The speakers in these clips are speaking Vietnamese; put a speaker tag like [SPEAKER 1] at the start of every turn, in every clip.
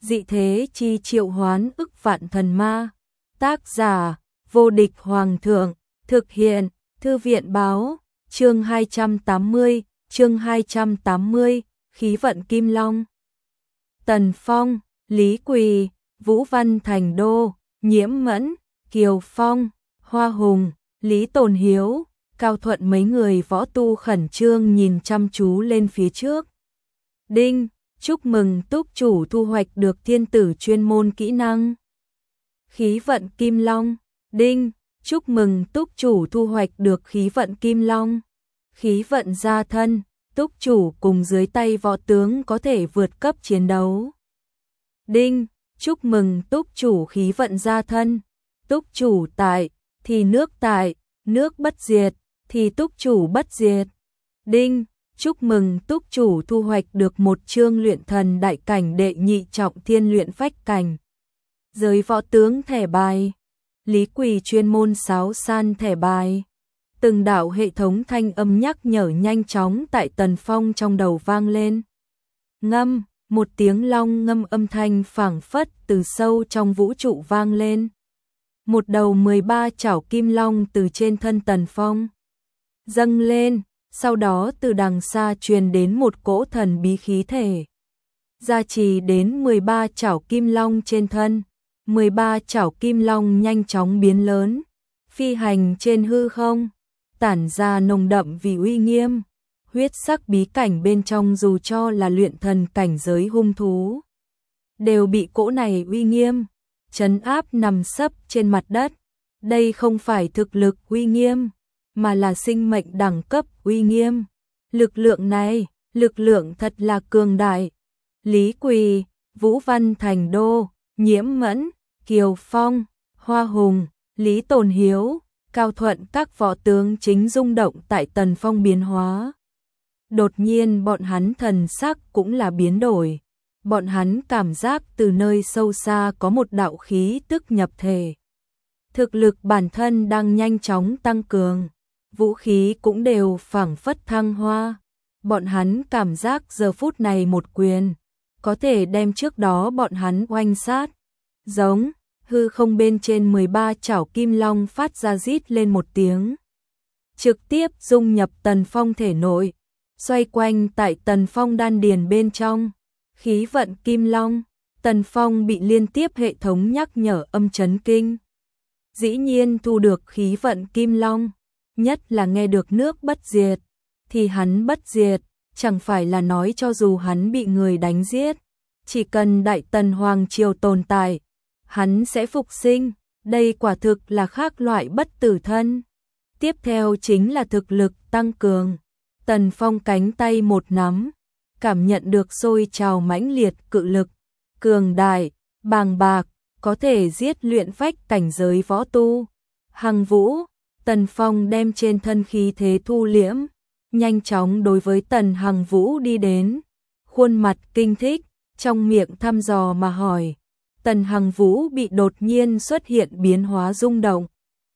[SPEAKER 1] dị thế chi triệu hoán ức vạn thần ma. Tác giả, vô địch hoàng thượng, thực hiện, thư viện báo, chương 280, khí vận kim long. Tần Phong, Lý Quỳ, Vũ Văn Thành Đô, Nhiễm Mẫn, Kiều Phong, Hoa Hùng, Lý Tồn Hiếu, Cao Thuận mấy người võ tu khẩn trương nhìn chăm chú lên phía trước. Đinh, chúc mừng túc chủ thu hoạch được thiên tử chuyên môn kỹ năng khí vận kim long. Đinh, chúc mừng túc chủ thu hoạch được khí vận kim long. Khí vận gia thân, túc chủ cùng dưới tay võ tướng có thể vượt cấp chiến đấu. Đinh, chúc mừng túc chủ khí vận gia thân, túc chủ tại, thì nước tại, nước bất diệt, thì túc chủ bất diệt. Đinh, chúc mừng túc chủ thu hoạch được một chương luyện thần đại cảnh đệ nhị trọng thiên luyện phách cảnh. Giới võ tướng thẻ bài, Lý Quỳ chuyên môn sáo san thẻ bài. Từng đạo hệ thống thanh âm nhắc nhở nhanh chóng tại Tần Phong trong đầu vang lên. Ngâm, một tiếng long ngâm âm thanh phảng phất từ sâu trong vũ trụ vang lên. Một đầu 13 chảo kim long từ trên thân Tần Phong dâng lên, sau đó từ đằng xa truyền đến một cỗ thần bí khí thể. Gia trì đến 13 chảo kim long trên thân, 13 chảo kim long nhanh chóng biến lớn, phi hành trên hư không, tản ra nồng đậm vì uy nghiêm. Huyết sắc bí cảnh bên trong dù cho là luyện thần cảnh giới hung thú, đều bị cỗ này uy nghiêm trấn áp nằm sấp trên mặt đất. Đây không phải thực lực uy nghiêm, mà là sinh mệnh đẳng cấp uy nghiêm. Lực lượng này, lực lượng thật là cường đại. Lý Quỳ, Vũ Văn Thành Đô, Nhiễm Mẫn, Kiều Phong, Hoa Hùng, Lý Tồn Hiếu, Cao Thuận các võ tướng chính rung động tại Tần Phong biến hóa. Đột nhiên bọn hắn thần sắc cũng là biến đổi. Bọn hắn cảm giác từ nơi sâu xa có một đạo khí tức nhập thể. Thực lực bản thân đang nhanh chóng tăng cường, vũ khí cũng đều phảng phất thăng hoa. Bọn hắn cảm giác giờ phút này một quyền có thể đem trước đó bọn hắn oanh sát. Giống, hư không bên trên 13 chảo kim long phát ra rít lên một tiếng, trực tiếp dung nhập Tần Phong thể nội, xoay quanh tại Tần Phong đan điền bên trong. Khí vận kim long, Tần Phong bị liên tiếp hệ thống nhắc nhở âm chấn kinh. Dĩ nhiên thu được khí vận kim long, nhất là nghe được nước bất diệt, thì hắn bất diệt, chẳng phải là nói cho dù hắn bị người đánh giết, chỉ cần Đại Tần Hoàng Triều tồn tại, hắn sẽ phục sinh. Đây quả thực là khác loại bất tử thân. Tiếp theo chính là thực lực tăng cường. Tần Phong cánh tay một nắm, cảm nhận được sôi trào mãnh liệt cự lực, cường đại, bàng bạc, có thể giết luyện phách cảnh giới võ tu. Hằng Vũ, Tần Phong đem trên thân khí thế thu liễm, nhanh chóng đối với Tần Hằng Vũ đi đến, khuôn mặt kinh thích, trong miệng thăm dò mà hỏi. Tần Hằng Vũ bị đột nhiên xuất hiện biến hóa rung động.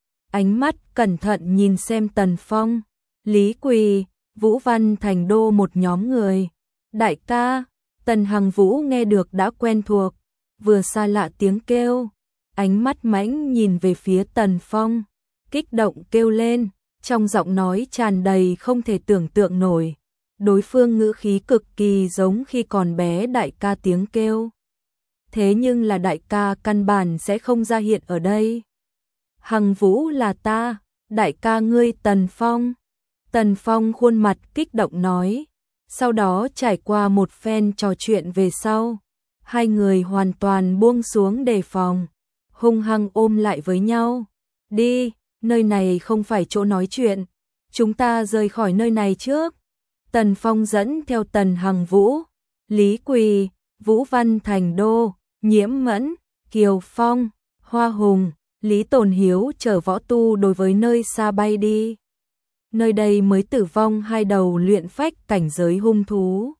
[SPEAKER 1] Ánh mắt cẩn thận nhìn xem Tần Phong, Lý Quỳ, Vũ Văn Thành Đô một nhóm người. Đại ca, Tần Hằng Vũ nghe được đã quen thuộc, vừa xa lạ tiếng kêu, ánh mắt mãnh nhìn về phía Tần Phong, kích động kêu lên, trong giọng nói tràn đầy không thể tưởng tượng nổi. Đối phương ngữ khí cực kỳ giống khi còn bé đại ca tiếng kêu. Thế nhưng là đại ca căn bản sẽ không ra hiện ở đây. Hằng Vũ là ta, đại ca ngươi Tần Phong. Tần Phong khuôn mặt kích động nói. Sau đó trải qua một phen trò chuyện về sau, hai người hoàn toàn buông xuống đề phòng, hung hăng ôm lại với nhau. Đi, nơi này không phải chỗ nói chuyện, chúng ta rời khỏi nơi này trước. Tần Phong dẫn theo Tần Hằng Vũ, Lý Quỳ, Vũ Văn Thành Đô, Nhiễm Mẫn, Kiều Phong, Hoa Hùng, Lý Tồn Hiếu chở võ tu đối với nơi xa bay đi. Nơi đây mới tử vong hai đầu luyện phách cảnh giới hung thú,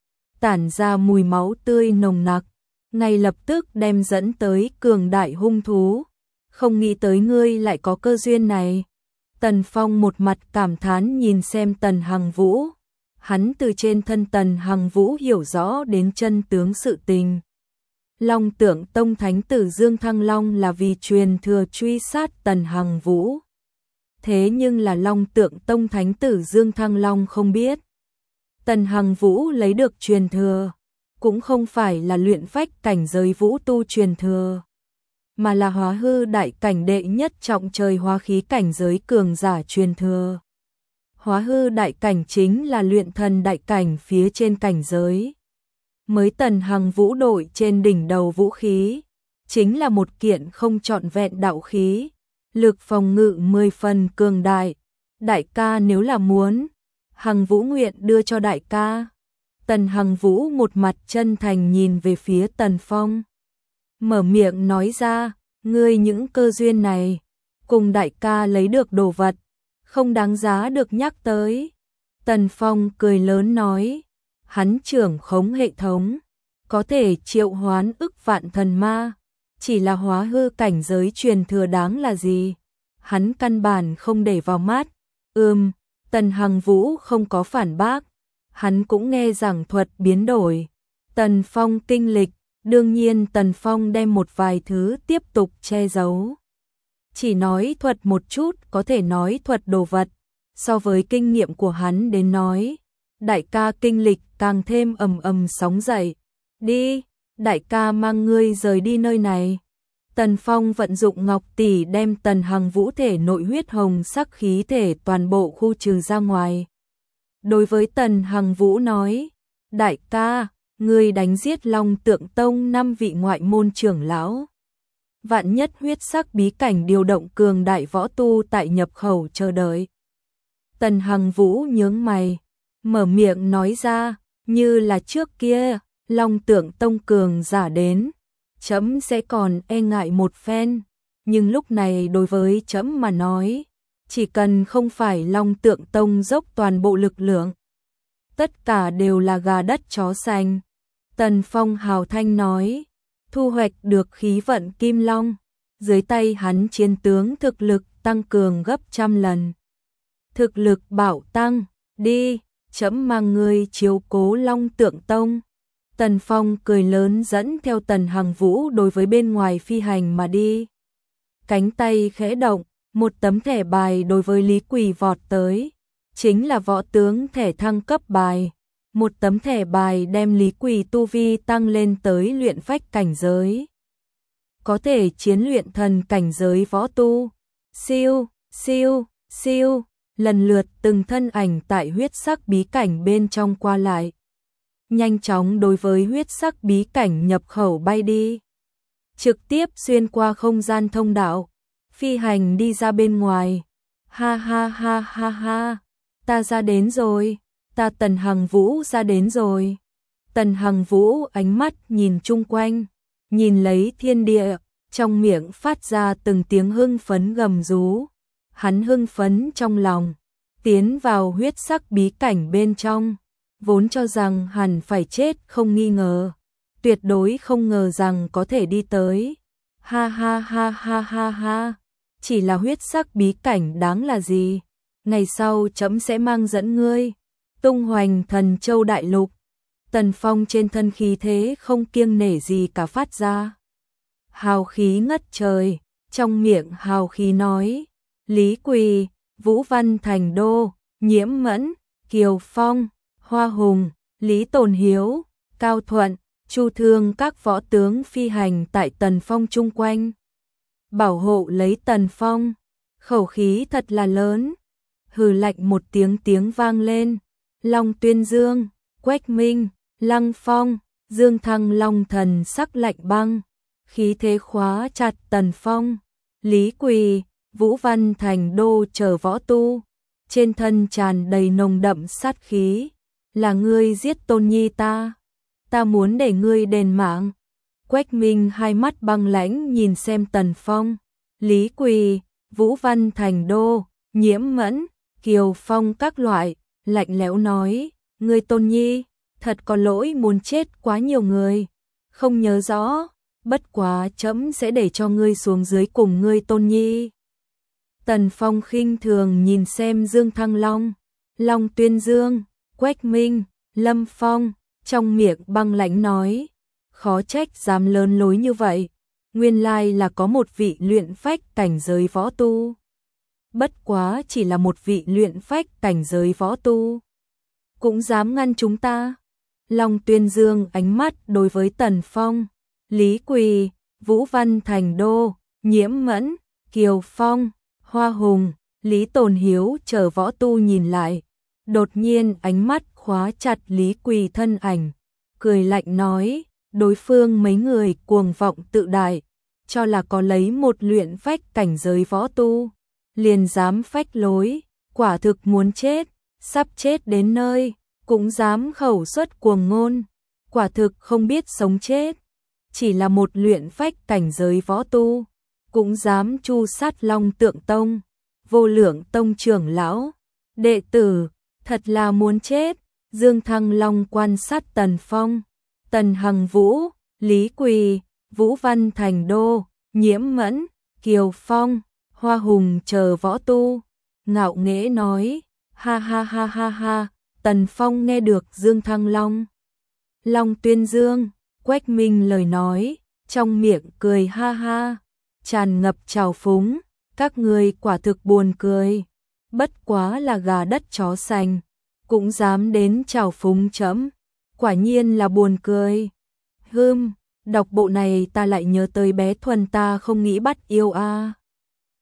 [SPEAKER 1] tản ra mùi máu tươi nồng nặc, ngay lập tức đem dẫn tới cường đại hung thú. Không nghĩ tới ngươi lại có cơ duyên này. Tần Phong một mặt cảm thán nhìn xem Tần Hằng Vũ. Hắn từ trên thân Tần Hằng Vũ hiểu rõ đến chân tướng sự tình. Long Tượng Tông thánh tử Dương Thăng Long là vì truyền thừa truy sát Tần Hằng Vũ. Thế nhưng là Long Tượng Tông thánh tử Dương Thăng Long không biết. Tần Hằng Vũ lấy được truyền thừa, cũng không phải là luyện phách cảnh giới vũ tu truyền thừa, mà là hóa hư đại cảnh đệ nhất trọng trời hóa khí cảnh giới cường giả truyền thừa. Hóa hư đại cảnh chính là luyện thần đại cảnh phía trên cảnh giới. Mới Tần Hằng Vũ đội trên đỉnh đầu vũ khí, chính là một kiện không trọn vẹn đạo khí, lực phòng ngự 10 phần cường đại. Đại ca nếu là muốn, Hằng Vũ nguyện đưa cho đại ca. Tần Hằng Vũ một mặt chân thành nhìn về phía Tần Phong, mở miệng nói ra, ngươi những cơ duyên này, cùng đại ca lấy được đồ vật, không đáng giá được nhắc tới. Tần Phong cười lớn nói, hắn trưởng khống hệ thống, có thể triệu hoán ức vạn thần ma, chỉ là hóa hư cảnh giới truyền thừa đáng là gì, hắn căn bản không để vào mắt. Tần Hằng Vũ không có phản bác, hắn cũng nghe giảng thuật biến đổi. Tần Phong kinh lịch, đương nhiên Tần Phong đem một vài thứ tiếp tục che giấu. Chỉ nói thuật một chút có thể nói thuật đồ vật, so với kinh nghiệm của hắn đến nói, đại ca kinh lịch càng thêm ầm ầm sóng dậy. Đi, đại ca mang ngươi rời đi nơi này. Tần Phong vận dụng ngọc tỷ đem Tần Hằng Vũ thể nội huyết hồng sắc khí thể toàn bộ khu trừ ra ngoài. Đối với Tần Hằng Vũ nói, đại ca, ngươi đánh giết Long Tượng Tông 5 vị ngoại môn trưởng lão. Vạn nhất huyết sắc bí cảnh điều động cường đại võ tu tại nhập khẩu chờ đợi. Tần Hằng Vũ nhướng mày, mở miệng nói ra, như là trước kia, Long Tượng Tông cường giả đến, chấm sẽ còn e ngại một phen, nhưng lúc này đối với chấm mà nói, chỉ cần không phải Long Tượng Tông dốc toàn bộ lực lượng, tất cả đều là gà đất chó xanh. Tần Phong hào thanh nói, thu hoạch được khí vận Kim Long, dưới tay hắn chiến tướng thực lực tăng cường gấp trăm lần. Thực lực bảo tăng, đi, chấm mang ngươi chiếu cố Long Tượng Tông. Tần Phong cười lớn dẫn theo Tần Hằng Vũ đối với bên ngoài phi hành mà đi. Cánh tay khẽ động, một tấm thẻ bài đối với Lý Quỳ vọt tới, chính là võ tướng thẻ thăng cấp bài. Một tấm thẻ bài đem Lý Quỳ tu vi tăng lên tới luyện phách cảnh giới. Có thể chiến luyện thần cảnh giới võ tu. Siêu, siêu, siêu, lần lượt từng thân ảnh tại huyết sắc bí cảnh bên trong qua lại. Nhanh chóng đối với huyết sắc bí cảnh nhập khẩu bay đi. Trực tiếp xuyên qua không gian thông đạo, phi hành đi ra bên ngoài. Ha ha ha ha ha, ta ra đến rồi. Ta Tần Hằng Vũ ra đến rồi. Tần Hằng Vũ ánh mắt nhìn chung quanh, nhìn lấy thiên địa, trong miệng phát ra từng tiếng hưng phấn gầm rú. Hắn hưng phấn trong lòng, tiến vào huyết sắc bí cảnh bên trong, vốn cho rằng hẳn phải chết không nghi ngờ, tuyệt đối không ngờ rằng có thể đi tới. Ha ha ha ha ha ha, chỉ là huyết sắc bí cảnh đáng là gì, ngày sau chấm sẽ mang dẫn ngươi tung hoành Thần Châu đại lục. Tần Phong trên thân khí thế không kiêng nể gì cả phát ra. Hào khí ngất trời, trong miệng hào khí nói, Lý Quỳ, Vũ Văn Thành Đô, Nhiễm Mẫn, Kiều Phong, Hoa Hùng, Lý Tồn Hiếu, Cao Thuận, Chu Thương các võ tướng phi hành tại Tần Phong chung quanh. Bảo hộ lấy Tần Phong, khẩu khí thật là lớn. Hừ lạnh một tiếng vang lên. Long Tuyên Dương, Quách Minh, Lăng Phong, Dương Thăng Long thần sắc lạnh băng, khí thế khóa chặt Tần Phong. Lý Quỳ, Vũ Văn Thành Đô chờ võ tu, trên thân tràn đầy nồng đậm sát khí, là ngươi giết Tôn Nhi ta muốn để ngươi đền mạng. Quách Minh hai mắt băng lãnh nhìn xem Tần Phong. Lý Quỳ, Vũ Văn Thành Đô, Nhiễm Mẫn, Kiều Phong các loại, lạnh lẽo nói, ngươi Tôn Nhi, thật có lỗi muốn chết quá nhiều người, không nhớ rõ, bất quá chấm sẽ để cho ngươi xuống dưới cùng ngươi Tôn Nhi. Tần Phong khinh thường nhìn xem Dương Thăng Long, Long Tuyên Dương, Quách Minh, Lâm Phong, trong miệng băng lãnh nói, khó trách dám lớn lối như vậy, nguyên lai là có một vị luyện phách cảnh giới võ tu. Bất quá chỉ là một vị luyện phách cảnh giới võ tu, cũng dám ngăn chúng ta. Long Tuyên Dương ánh mắt đối với Tần Phong, Lý Quỳ, Vũ Văn Thành Đô, Nhiễm Mẫn, Kiều Phong, Hoa Hùng, Lý Tồn Hiếu chờ võ tu nhìn lại. Đột nhiên ánh mắt khóa chặt Lý Quỳ thân ảnh, cười lạnh nói, đối phương mấy người cuồng vọng tự đại, cho là có lấy một luyện phách cảnh giới võ tu, liền dám phách lối, quả thực muốn chết, sắp chết đến nơi, cũng dám khẩu xuất cuồng ngôn, quả thực không biết sống chết, chỉ là một luyện phách cảnh giới võ tu, cũng dám chu sát Long Tượng Tông, Vô Lượng Tông trưởng lão, đệ tử, thật là muốn chết. Dương Thăng Long quan sát Tần Phong, Tần Hằng Vũ, Lý Quỳ, Vũ Văn Thành Đô, Nhiễm Mẫn, Kiều Phong, Hoa Hùng chờ võ tu, ngạo nghễ nói, ha ha ha ha ha. Tần Phong nghe được Dương Thăng Long, Long Tuyên Dương, Quách Minh lời nói, trong miệng cười ha ha, tràn ngập trào phúng, các người quả thực buồn cười, bất quá là gà đất chó sành, cũng dám đến trào phúng chấm, quả nhiên là buồn cười. Đọc bộ này ta lại nhớ tới bé Thuần ta không nghĩ bắt yêu a.